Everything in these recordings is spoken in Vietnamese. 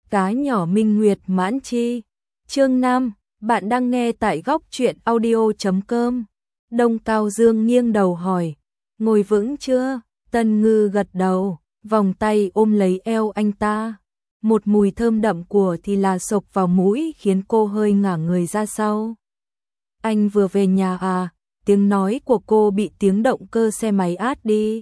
Cá nhỏ minh nguyệt mãn chi. Chương 5, bạn đang nghe tại góc truyện audio.com. Đông Cao Dương nghiêng đầu hỏi, ngồi vững chưa? Tân Ngư gật đầu, vòng tay ôm lấy eo anh ta. Một mùi thơm đậm của thì là sộc vào mũi khiến cô hơi ngả người ra sau. Anh vừa về nhà à? Tiếng nói của cô bị tiếng động cơ xe máy át đi.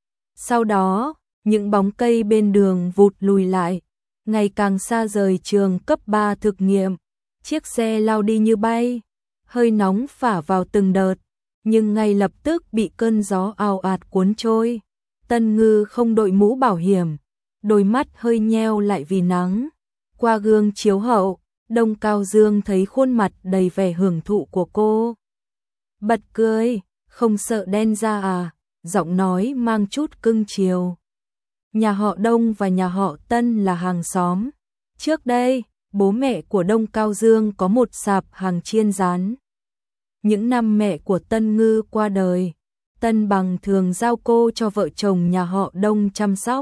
Sau đó, những bóng cây bên đường vụt lùi lại, ngày càng xa rời trường cấp 3 thực nghiệm. Chiếc xe lao đi như bay, hơi nóng phả vào từng đợt, nhưng ngay lập tức bị cơn gió ào ạt cuốn trôi. Tân Ngư không đội mũ bảo hiểm, đôi mắt hơi nheo lại vì nắng. Qua gương chiếu hậu, Đông Cao Dương thấy khuôn mặt đầy vẻ hưởng thụ của cô. Bật cười, không sợ đen da à? Giọng nói mang chút cưng chiều. Nhà họ Đông và nhà họ Tân là hàng xóm. Trước đây, bố mẹ của Đông Cao Dương có một sạp hàng chiên rán. Những năm mẹ của Tân Ngư qua đời, Tân Bằng thường giao cô cho vợ chồng nhà họ Đông chăm sóc.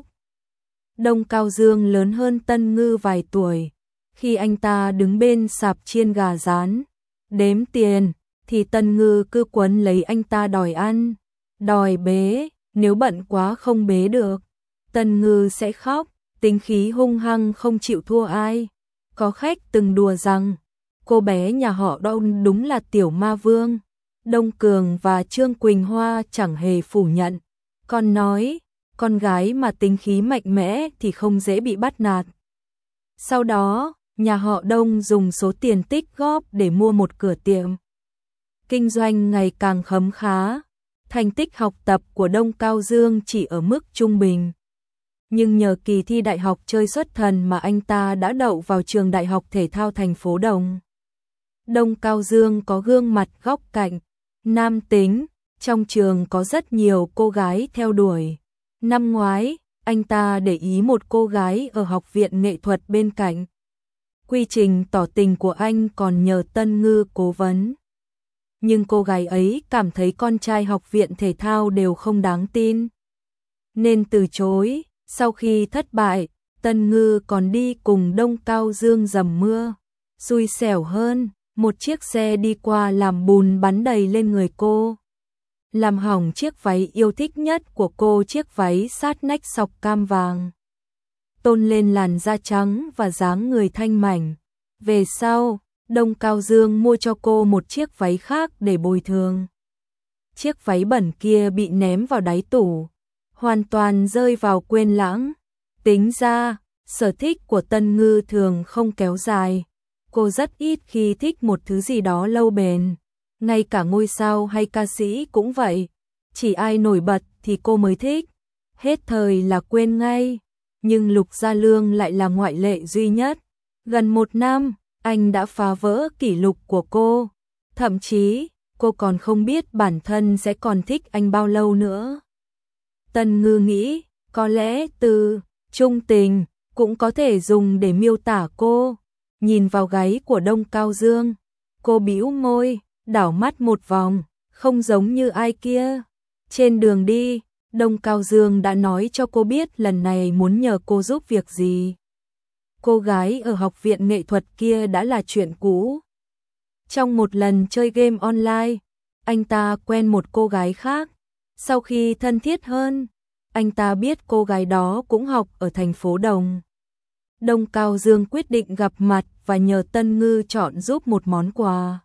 Đông Cao Dương lớn hơn Tân Ngư vài tuổi. Khi anh ta đứng bên sạp chiên gà rán, đếm tiền, thì Tân Ngư cứ quấn lấy anh ta đòi ăn, đòi bế, nếu bận quá không bế được. Tân Ngư sẽ khóc, tính khí hung hăng không chịu thua ai. Có khách từng đùa rằng, cô bé nhà họ Đông đúng là tiểu ma vương. Đông Cường và Trương Quỳnh Hoa chẳng hề phủ nhận, còn nói, con gái mà tính khí mạnh mẽ thì không dễ bị bắt nạt. Sau đó, nhà họ Đông dùng số tiền tích góp để mua một cửa tiệm. Kinh doanh ngày càng khấm khá, thành tích học tập của Đông Cao Dương chỉ ở mức trung bình. Nhưng nhờ kỳ thi đại học chơi xuất thần mà anh ta đã đậu vào trường Đại học Thể thao thành phố Đồng. Đông Cao Dương có gương mặt góc cạnh, nam tính, trong trường có rất nhiều cô gái theo đuổi. Năm ngoái, anh ta để ý một cô gái ở học viện nghệ thuật bên cạnh. Quy trình tỏ tình của anh còn nhờ Tân Ngư cố vấn. Nhưng cô gái ấy cảm thấy con trai học viện thể thao đều không đáng tin, nên từ chối. Sau khi thất bại, Tân Ngư còn đi cùng Đông Cao Dương dầm mưa. Xui xẻo hơn, một chiếc xe đi qua làm bùn bắn đầy lên người cô, làm hỏng chiếc váy yêu thích nhất của cô, chiếc váy sát nách sọc cam vàng, tôn lên làn da trắng và dáng người thanh mảnh. Về sau, Đông Cao Dương mua cho cô một chiếc váy khác để bồi thường. Chiếc váy bẩn kia bị ném vào đáy tủ, hoàn toàn rơi vào quên lãng. Tính ra, sở thích của Tân Ngư thường không kéo dài. Cô rất ít khi thích một thứ gì đó lâu bền. Ngay cả ngôi sao hay ca sĩ cũng vậy. Chỉ ai nổi bật thì cô mới thích. Hết thời là quên ngay. Nhưng Lục Gia Lương lại là ngoại lệ duy nhất. Gần 1 năm, anh đã phá vỡ kỷ lục của cô. Thậm chí, cô còn không biết bản thân sẽ còn thích anh bao lâu nữa. Tân Ngư nghĩ, có lẽ từ trung tình cũng có thể dùng để miêu tả cô. Nhìn vào gáy của Đông Cao Dương, cô bĩu môi, đảo mắt một vòng, không giống như ai kia. Trên đường đi, Đông Cao Dương đã nói cho cô biết lần này muốn nhờ cô giúp việc gì. Cô gái ở học viện nghệ thuật kia đã là chuyện cũ. Trong một lần chơi game online, anh ta quen một cô gái khác. Sau khi thân thiết hơn, anh ta biết cô gái đó cũng học ở thành phố Đồng. Đông Cao Dương quyết định gặp mặt và nhờ Tân Ngư chọn giúp một món quà.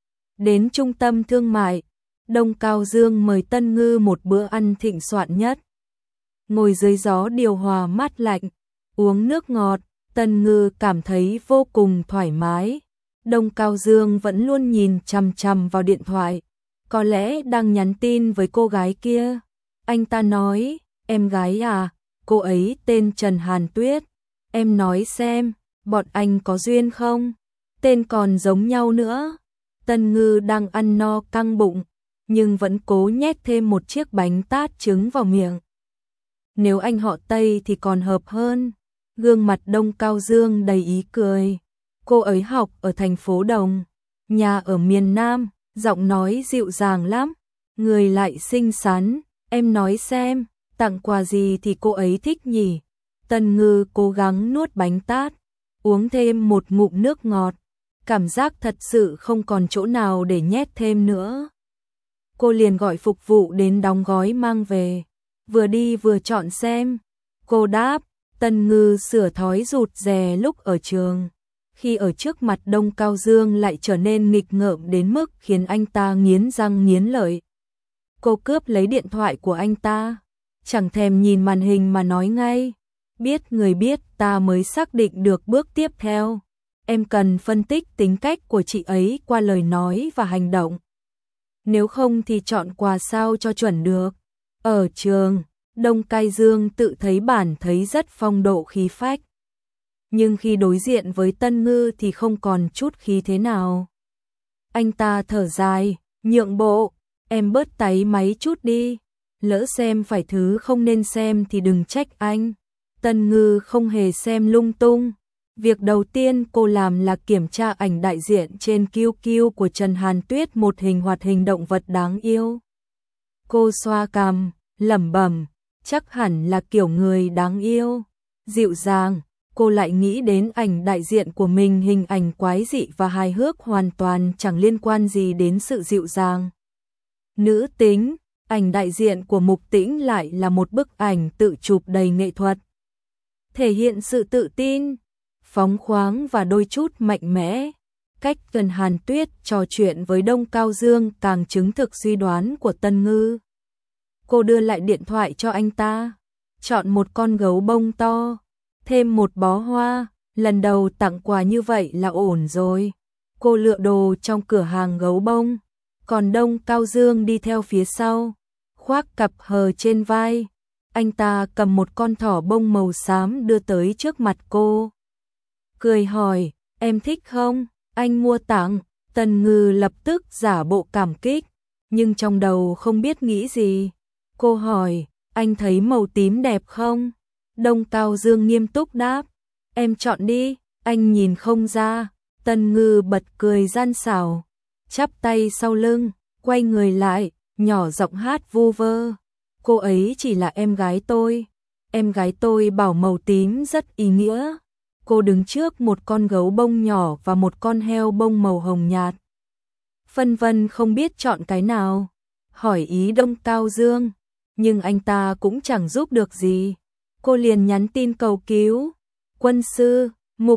Đến trung tâm thương mại, Đông Cao Dương mời Tân Ngư một bữa ăn thịnh soạn nhất. Ngồi dưới gió điều hòa mát lạnh, uống nước ngọt, Tân Ngư cảm thấy vô cùng thoải mái. Đông Cao Dương vẫn luôn nhìn chằm chằm vào điện thoại, có lẽ đang nhắn tin với cô gái kia. Anh ta nói, em gái à, cô ấy tên Trần Hàn Tuyết. Em nói xem, bọn anh có duyên không? Tên còn giống nhau nữa. Tân Ngư đang ăn no căng bụng, nhưng vẫn cố nhét thêm một chiếc bánh tát trứng vào miệng. Nếu anh họ Tây thì còn hợp hơn. Gương mặt Đông Cao Dương đầy ý cười. Cô ấy học ở thành phố Đồng, nhà ở miền Nam, giọng nói dịu dàng lắm, người lại xinh xắn. Em nói xem, tặng quà gì thì cô ấy thích nhỉ? Tân Ngư cố gắng nuốt bánh tát, uống thêm một ngụm nước ngọt, cảm giác thật sự không còn chỗ nào để nhét thêm nữa. Cô liền gọi phục vụ đến đóng gói mang về, vừa đi vừa chọn xem. Cô đáp, Tần Ngư sửa thói rụt rè lúc ở trường, khi ở trước mặt Đông Cao Dương lại trở nên nghịch ngợm đến mức khiến anh ta nghiến răng nghiến lợi. Cô cướp lấy điện thoại của anh ta, chẳng thèm nhìn màn hình mà nói ngay, biết người biết ta mới xác định được bước tiếp theo. Em cần phân tích tính cách của chị ấy qua lời nói và hành động. Nếu không thì chọn quà sao cho chuẩn được. Ở trường, Đông Cao Dương tự thấy bản thấy rất phong độ khí phách. Nhưng khi đối diện với Tân Ngư thì không còn chút khí thế nào. Anh ta thở dài, nhượng bộ, em bớt táy máy chút đi. Lỡ xem phải thứ không nên xem thì đừng trách anh. Tân Ngư không hề xem lung tung. Việc đầu tiên cô làm là kiểm tra ảnh đại diện trên QQ của Trần Hàn Tuyết, một hình hoạt hình động vật đáng yêu. Cô xoa cằm, lẩm bẩm, chắc hẳn là kiểu người đáng yêu, dịu dàng. Cô lại nghĩ đến ảnh đại diện của mình, hình ảnh quái dị và hài hước hoàn toàn chẳng liên quan gì đến sự dịu dàng. Nữ tính, ảnh đại diện của Mục Tĩnh lại là một bức ảnh tự chụp đầy nghệ thuật. Thể hiện sự tự tin, phóng khoáng và đôi chút mạnh mẽ. Cách Trần Hàn Tuyết trò chuyện với Đông Cao Dương càng chứng thực suy đoán của Tân Ngư. Cô đưa lại điện thoại cho anh ta, chọn một con gấu bông to, thêm một bó hoa, lần đầu tặng quà như vậy là ổn rồi. Cô lựa đồ trong cửa hàng gấu bông, còn Đông Cao Dương đi theo phía sau, khoác cặp hờ trên vai. Anh ta cầm một con thỏ bông màu xám đưa tới trước mặt cô. Cười hỏi, em thích không? Anh mua tặng. Tần Ngư lập tức giả bộ cảm kích, nhưng trong đầu không biết nghĩ gì. Cô hỏi, anh thấy màu tím đẹp không? Đông Cao Dương nghiêm túc đáp, em chọn đi, anh nhìn không ra. Tần Ngư bật cười gian xảo, chắp tay sau lưng, quay người lại, nhỏ giọng hát vu vơ. Cô ấy chỉ là em gái tôi. Em gái tôi bảo màu tím rất ý nghĩa. Cô đứng trước một con gấu bông nhỏ và một con heo bông màu hồng nhạt. Phân vân không biết chọn cái nào, hỏi ý Đông Cao Dương, nhưng anh ta cũng chẳng giúp được gì. Cô liền nhắn tin cầu cứu. Quân sư,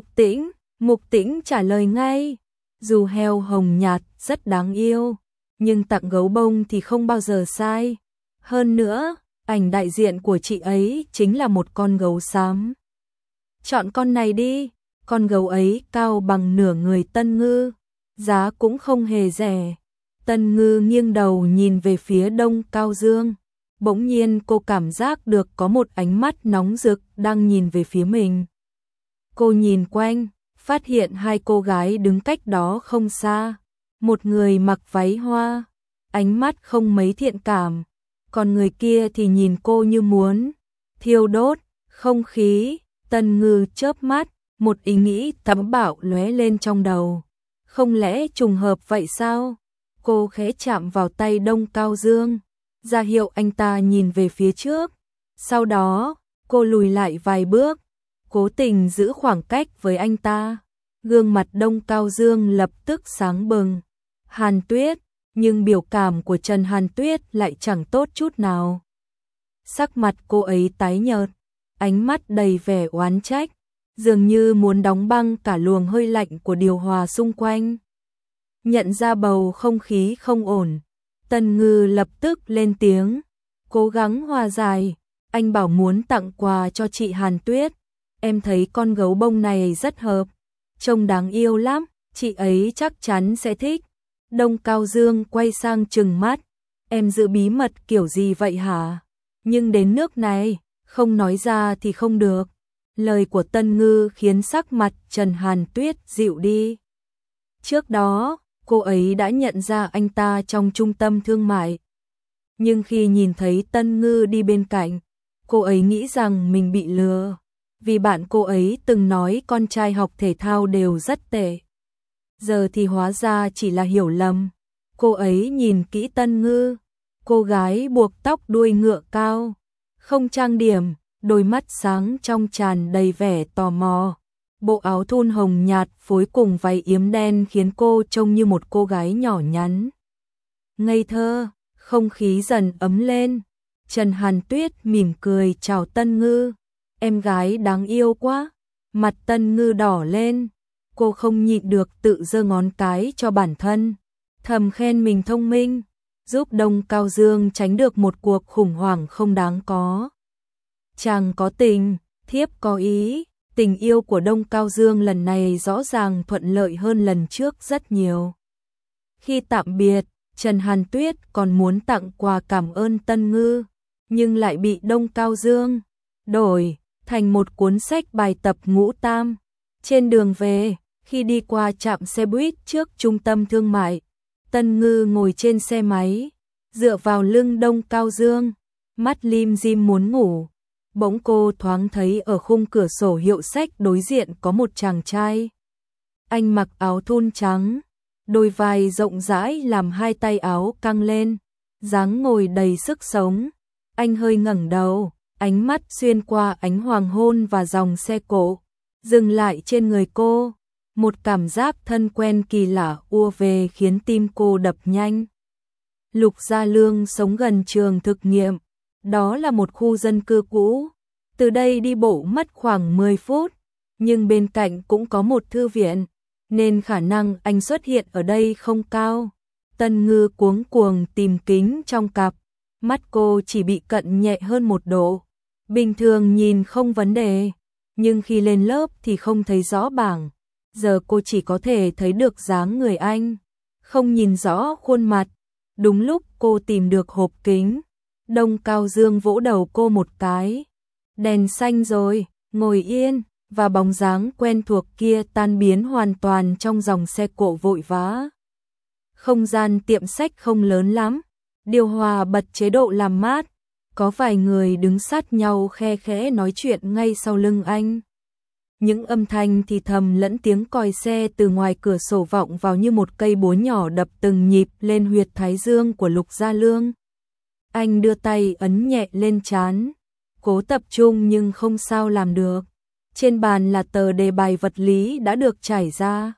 Mục Tĩnh trả lời ngay. Dù heo hồng nhạt rất đáng yêu, nhưng tặng gấu bông thì không bao giờ sai. Hơn nữa, ảnh đại diện của chị ấy chính là một con gấu xám. Chọn con này đi, con gấu ấy cao bằng nửa người Tân Ngư, giá cũng không hề rẻ. Tân Ngư nghiêng đầu nhìn về phía Đông Cao Dương, bỗng nhiên cô cảm giác được có một ánh mắt nóng rực đang nhìn về phía mình. Cô nhìn quanh, phát hiện hai cô gái đứng cách đó không xa, một người mặc váy hoa, ánh mắt không mấy thiện cảm, còn người kia thì nhìn cô như muốn thiêu đốt không khí. Tần Ngư chớp mắt, một ý nghĩ táo bạo lóe lên trong đầu. Không lẽ trùng hợp vậy sao? Cô khẽ chạm vào tay Đông Cao Dương, ra hiệu anh ta nhìn về phía trước. Sau đó, cô lùi lại vài bước, cố tình giữ khoảng cách với anh ta. Gương mặt Đông Cao Dương lập tức sáng bừng. Hàn Tuyết, nhưng biểu cảm của Trần Hàn Tuyết lại chẳng tốt chút nào. Sắc mặt cô ấy tái nhợt, ánh mắt đầy vẻ oán trách, dường như muốn đóng băng cả luồng hơi lạnh của điều hòa xung quanh. Nhận ra bầu không khí không ổn, Tần Ngư lập tức lên tiếng, cố gắng hòa giải. Anh bảo muốn tặng quà cho chị Hàn Tuyết, em thấy con gấu bông này rất hợp, trông đáng yêu lắm, chị ấy chắc chắn sẽ thích. Đông Cao Dương quay sang trừng mắt, em giữ bí mật kiểu gì vậy hả? Nhưng đến nước này, không nói ra thì không được. Lời của Tân Ngư khiến sắc mặt Trần Hàn Tuyết dịu đi. Trước đó, cô ấy đã nhận ra anh ta trong trung tâm thương mại. Nhưng khi nhìn thấy Tân Ngư đi bên cạnh, cô ấy nghĩ rằng mình bị lừa. Vì bạn cô ấy từng nói con trai học thể thao đều rất tệ. Giờ thì hóa ra chỉ là hiểu lầm. Cô ấy nhìn kỹ Tân Ngư, cô gái buộc tóc đuôi ngựa cao, không trang điểm, đôi mắt sáng trong tràn đầy vẻ tò mò. Bộ áo thun hồng nhạt phối cùng váy yếm đen khiến cô trông như một cô gái nhỏ nhắn. Ngây thơ, không khí dần ấm lên. Trần Hàn Tuyết mỉm cười chào Tân Ngư. Em gái đáng yêu quá. Mặt Tân Ngư đỏ lên. Cô không nhịn được tự giơ ngón cái cho bản thân. Thầm khen mình thông minh, giúp Đông Cao Dương tránh được một cuộc khủng hoảng không đáng có. Chàng có tình, thiếp có ý. Tình yêu của Đông Cao Dương lần này rõ ràng thuận lợi hơn lần trước rất nhiều. Khi tạm biệt, Trần Hàn Tuyết còn muốn tặng quà cảm ơn Tân Ngư, nhưng lại bị Đông Cao Dương đổi thành một cuốn sách bài tập ngũ tam. Trên đường về, khi đi qua trạm xe buýt trước trung tâm thương mại, Tân Ngư ngồi trên xe máy, dựa vào lưng Đông Cao Dương, mắt lim dim muốn ngủ. Bỗng cô thoáng thấy ở khung cửa sổ hiệu sách đối diện có một chàng trai. Anh mặc áo thun trắng, đôi vai rộng rãi làm hai tay áo căng lên, dáng ngồi đầy sức sống. Anh hơi ngẩng đầu, ánh mắt xuyên qua ánh hoàng hôn và dòng xe cộ, dừng lại trên người cô. Một cảm giác thân quen kỳ lạ ùa về khiến tim cô đập nhanh. Lục Gia Lương sống gần trường thực nghiệm. Đó là một khu dân cư cũ. Từ đây đi bộ mất khoảng 10 phút, nhưng bên cạnh cũng có một thư viện, nên khả năng anh xuất hiện ở đây không cao. Tân Ngư cuống cuồng tìm kính trong cặp, mắt cô chỉ bị cận nhẹ hơn 1 độ. Bình thường nhìn không vấn đề, nhưng khi lên lớp thì không thấy rõ bảng. Giờ cô chỉ có thể thấy được dáng người anh, không nhìn rõ khuôn mặt. Đúng lúc cô tìm được hộp kính, Đông Cao Dương vỗ đầu cô một cái. Đèn xanh rồi, ngồi yên, và bóng dáng quen thuộc kia tan biến hoàn toàn trong dòng xe cộ vội vã. Không gian tiệm sách không lớn lắm, điều hòa bật chế độ làm mát, có vài người đứng sát nhau khe khẽ nói chuyện ngay sau lưng anh. Những âm thanh thì thầm lẫn tiếng còi xe từ ngoài cửa sổ vọng vào như một cây búa nhỏ đập từng nhịp lên huyệt thái dương của Lục Gia Lương. Anh đưa tay ấn nhẹ lên trán, cố tập trung nhưng không sao làm được. Trên bàn là tờ đề bài vật lý đã được trải ra.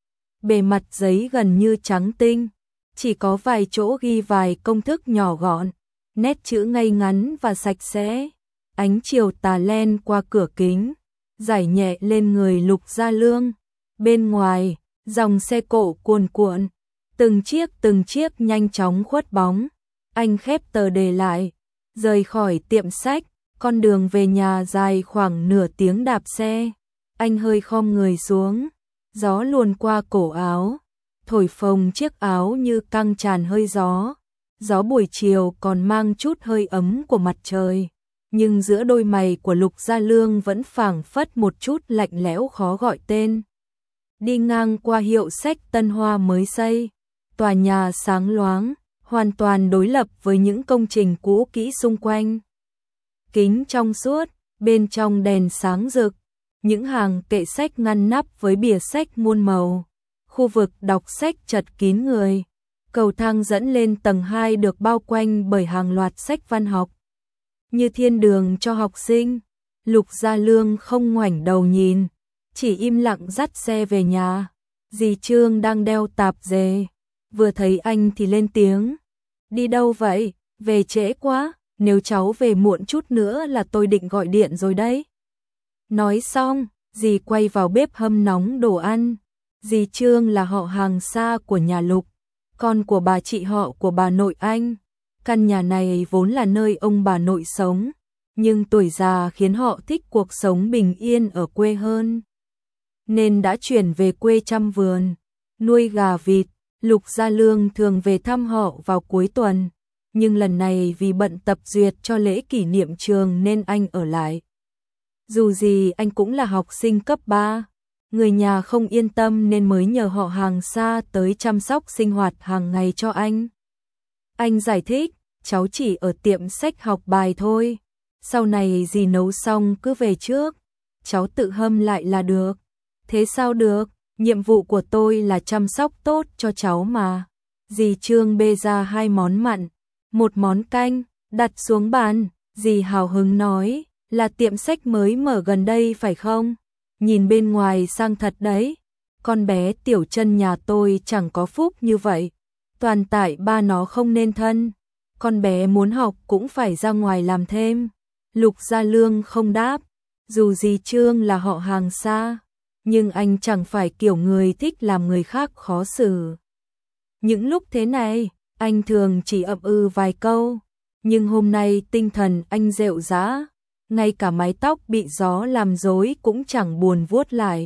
Bề mặt giấy gần như trắng tinh, chỉ có vài chỗ ghi vài công thức nhỏ gọn, nét chữ ngay ngắn và sạch sẽ. Ánh chiều tà len qua cửa kính, rải nhẹ lên người Lục Gia Lương. Bên ngoài, dòng xe cộ cuồn cuộn, từng chiếc nhanh chóng khuất bóng. Anh khép tờ đề lại, rời khỏi tiệm sách, con đường về nhà dài khoảng nửa tiếng đạp xe. Anh hơi khom người xuống, gió luồn qua cổ áo, thổi phồng chiếc áo như căng tràn hơi gió. Gió buổi chiều còn mang chút hơi ấm của mặt trời, nhưng giữa đôi mày của Lục Gia Lương vẫn phảng phất một chút lạnh lẽo khó gọi tên. Đi ngang qua hiệu sách Tân Hoa mới xây, tòa nhà sáng loáng, hoàn toàn đối lập với những công trình cũ kỹ xung quanh. Kính trong suốt, bên trong đèn sáng rực, những hàng kệ sách ngăn nắp với bìa sách muôn màu. Khu vực đọc sách chật kín người. Cầu thang dẫn lên tầng 2 được bao quanh bởi hàng loạt sách văn học, như thiên đường cho học sinh. Lục Gia Lương không ngoảnh đầu nhìn, chỉ im lặng dắt xe về nhà. Dì Trương đang đeo tạp dề, vừa thấy anh thì lên tiếng. Đi đâu vậy? Về trễ quá, nếu cháu về muộn chút nữa là tôi định gọi điện rồi đấy. Nói xong, dì quay vào bếp hâm nóng đồ ăn. Dì Trương là họ hàng xa của nhà Lục, con của bà chị họ của bà nội anh. Căn nhà này vốn là nơi ông bà nội sống, nhưng tuổi già khiến họ thích cuộc sống bình yên ở quê hơn, nên đã chuyển về quê chăm vườn, nuôi gà vịt. Lục Gia Lương thường về thăm họ vào cuối tuần, nhưng lần này vì bận tập duyệt cho lễ kỷ niệm trường nên anh ở lại. Dù gì anh cũng là học sinh cấp 3, người nhà không yên tâm nên mới nhờ họ hàng xa tới chăm sóc sinh hoạt hàng ngày cho anh. Anh giải thích, cháu chỉ ở tiệm sách học bài thôi, sau này dì nấu xong cứ về trước, cháu tự hâm lại là được. Thế sao được, nhiệm vụ của tôi là chăm sóc tốt cho cháu mà. Dì Trương bê ra 2 món mặn, 1 món canh, đặt xuống bàn. Dì hào hứng nói, là tiệm sách mới mở gần đây phải không? nhìn bên ngoài sang thật đấy. Con bé Tiểu Chân nhà tôi chẳng có phúc như vậy. Toàn tại ba nó không nên thân. Con bé muốn học cũng phải ra ngoài làm thêm. Lục Gia Lương không đáp. Dù gì Trương là họ hàng xa, nhưng anh chẳng phải kiểu người thích làm người khác khó xử. Những lúc thế này, anh thường chỉ ậm vài câu. Nhưng hôm nay tinh thần anh rệu rã. Ngay cả mái tóc bị gió làm rối cũng chẳng buồn vuốt lại.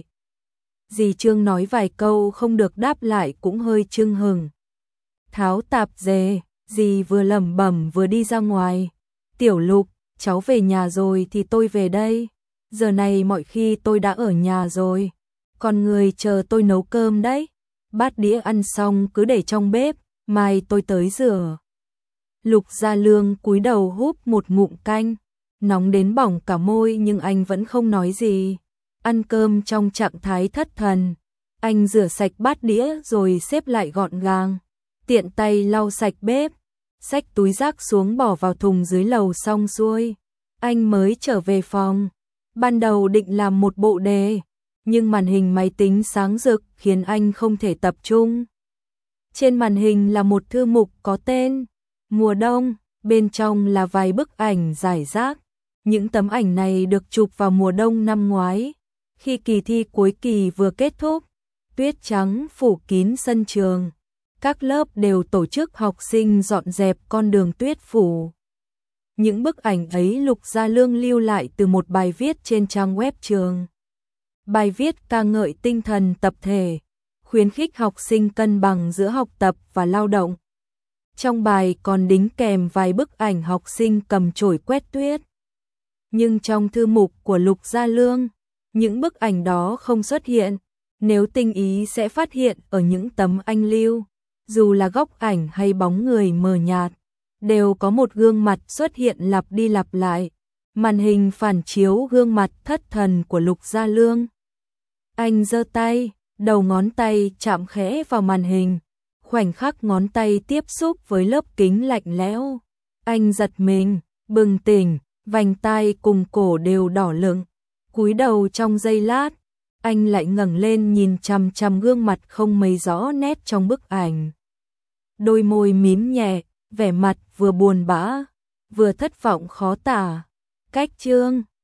Dì Trương nói vài câu không được đáp lại cũng hơi chưng hừng. Tháo tạp dề, dì vừa lẩm bẩm vừa đi ra ngoài. Tiểu Lục, cháu về nhà rồi thì tôi về đây. Giờ này mọi khi tôi đã ở nhà rồi. Còn người chờ tôi nấu cơm đấy. Bát đĩa ăn xong cứ để trong bếp, mai tôi tới rửa. Lục Gia Lương cúi đầu húp một ngụm canh, nóng đến bỏng cả môi nhưng anh vẫn không nói gì. Ăn cơm trong trạng thái thất thần. Anh rửa sạch bát đĩa rồi xếp lại gọn gàng, tiện tay lau sạch bếp, xách túi rác xuống bỏ vào thùng dưới lầu xong xuôi. Anh mới trở về phòng. Ban đầu định làm một bộ đề, nhưng màn hình máy tính sáng rực khiến anh không thể tập trung. Trên màn hình là một thư mục có tên Mùa Đông, bên trong là vài bức ảnh rải rác. Những tấm ảnh này được chụp vào mùa đông năm ngoái, khi kỳ thi cuối kỳ vừa kết thúc. Tuyết trắng phủ kín sân trường. Các lớp đều tổ chức học sinh dọn dẹp con đường tuyết phủ. Những bức ảnh ấy Lục Gia Lương lưu lại từ một bài viết trên trang web trường. Bài viết ca ngợi tinh thần tập thể, khuyến khích học sinh cân bằng giữa học tập và lao động. Trong bài còn đính kèm vài bức ảnh học sinh cầm chổi quét tuyết. Nhưng trong thư mục của Lục Gia Lương, những bức ảnh đó không xuất hiện. Nếu tinh ý sẽ phát hiện ở những tấm anh lưu, dù là góc ảnh hay bóng người mờ nhạt, đều có một gương mặt xuất hiện lặp đi lặp lại. Màn hình phản chiếu gương mặt thất thần của Lục Gia Lương. Anh giơ tay, đầu ngón tay chạm khẽ vào màn hình. Khoảnh khắc ngón tay tiếp xúc với lớp kính lạnh lẽo, anh giật mình, bừng tỉnh, vành tai cùng cổ đều đỏ lựng. Cúi đầu trong giây lát, anh lại ngẩng lên nhìn chằm chằm gương mặt không mấy rõ nét trong bức ảnh. Đôi môi mím nhẹ, vẻ mặt vừa buồn bã, vừa thất vọng khó tả. Cách Trương